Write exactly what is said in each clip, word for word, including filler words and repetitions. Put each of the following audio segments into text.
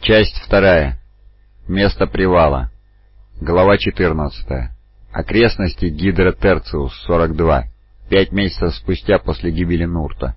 Часть вторая. Место привала. Глава четырнадцатая. Окрестности Гидра Терциус, сорок два. Пять месяцев спустя после гибели Нурта.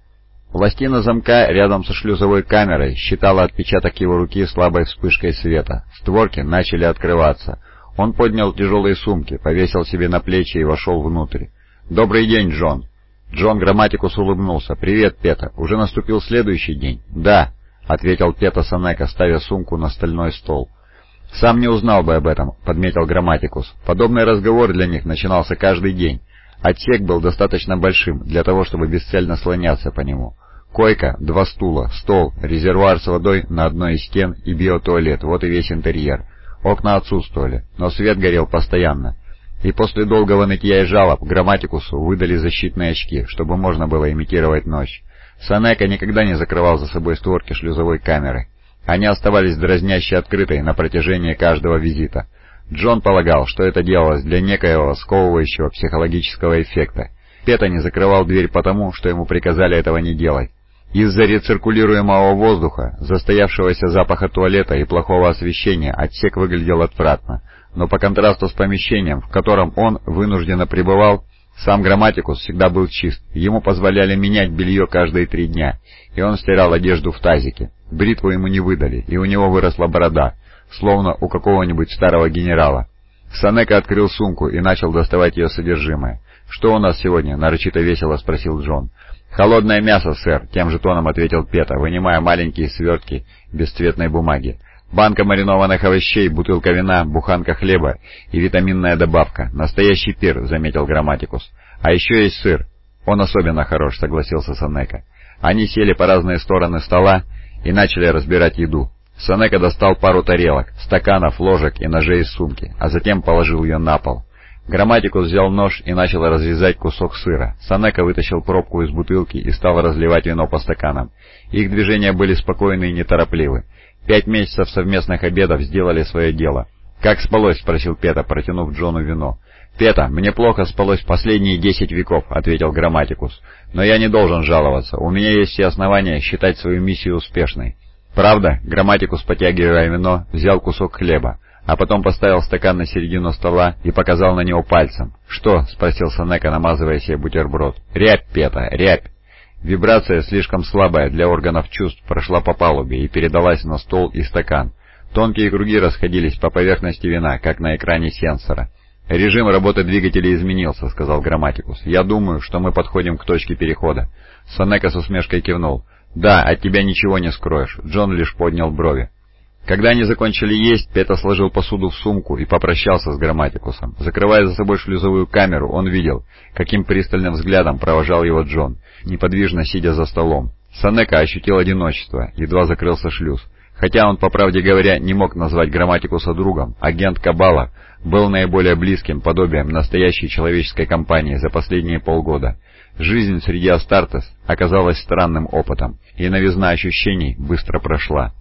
Пластина замка рядом со шлюзовой камерой считала отпечаток его руки слабой вспышкой света. Створки начали открываться. Он поднял тяжелые сумки, повесил себе на плечи и вошел внутрь. «Добрый день, Джон!» Джон Грамматикус улыбнулся. «Привет, Пета. Уже наступил следующий день?» «Да», — ответил Пета Сенека, ставя сумку на стальной стол. «Сам не узнал бы об этом», — подметил Грамматикус. Подобный разговор для них начинался каждый день. Отсек был достаточно большим для того, чтобы бесцельно слоняться по нему. Койка, два стула, стол, резервуар с водой на одной из стен и биотуалет — вот и весь интерьер. Окна отсутствовали, но свет горел постоянно. И после долгого нытья и жалоб Грамматикусу выдали защитные очки, чтобы можно было имитировать ночь. Сенека никогда не закрывал за собой створки шлюзовой камеры. Они оставались дразняще открытой на протяжении каждого визита. Джон полагал, что это делалось для некоего сковывающего психологического эффекта. Пета не закрывал дверь потому, что ему приказали этого не делать. Из-за рециркулируемого воздуха, застоявшегося запаха туалета и плохого освещения отсек выглядел отвратно, но по контрасту с помещением, в котором он вынужденно пребывал, сам Грамматикус всегда был чист. Ему позволяли менять белье каждые три дня, и он стирал одежду в тазике. Бритву ему не выдали, и у него выросла борода, словно у какого-нибудь старого генерала. Сенека открыл сумку и начал доставать ее содержимое. «Что у нас сегодня?» — нарочито весело спросил Джон. «Холодное мясо, сэр», — тем же тоном ответил Пета, вынимая маленькие свертки бесцветной бумаги. «Банка маринованных овощей, бутылка вина, буханка хлеба и витаминная добавка. Настоящий пир», — заметил Грамматикус. «А еще есть сыр». «Он особенно хорош», — согласился Сенека. Они сели по разные стороны стола и начали разбирать еду. Сенека достал пару тарелок, стаканов, ложек и ножей из сумки, а затем положил ее на пол. Грамматикус взял нож и начал разрезать кусок сыра. Сенека вытащил пробку из бутылки и стал разливать вино по стаканам. Их движения были спокойны и неторопливы. Пять месяцев совместных обедов сделали свое дело. «Как спалось?» — спросил Пета, протянув Джону вино. «Пета, мне плохо спалось последние десять веков», — ответил Грамматикус. «Но я не должен жаловаться. У меня есть все основания считать свою миссию успешной». «Правда?» — Грамматикус, потягивая вино, взял кусок хлеба, а потом поставил стакан на середину стола и показал на него пальцем. «Что?» — спросил Сенека, намазывая себе бутерброд. «Рябь, Пета, рябь». Вибрация, слишком слабая для органов чувств, прошла по палубе и передалась на стол и стакан. Тонкие круги расходились по поверхности вина, как на экране сенсора. «Режим работы двигателя изменился», — сказал Грамматикус. «Я думаю, что мы подходим к точке перехода». Сенека с усмешкой кивнул. «Да, от тебя ничего не скроешь». Джон лишь поднял брови. Когда они закончили есть, Пета сложил посуду в сумку и попрощался с Грамматикусом. Закрывая за собой шлюзовую камеру, он видел, каким пристальным взглядом провожал его Джон, неподвижно сидя за столом. Сенека ощутил одиночество, едва закрылся шлюз. Хотя он, по правде говоря, не мог назвать Грамматикуса другом, агент Кабала был наиболее близким подобием настоящей человеческой компании за последние полгода. Жизнь среди Астартес оказалась странным опытом, и новизна ощущений быстро прошла.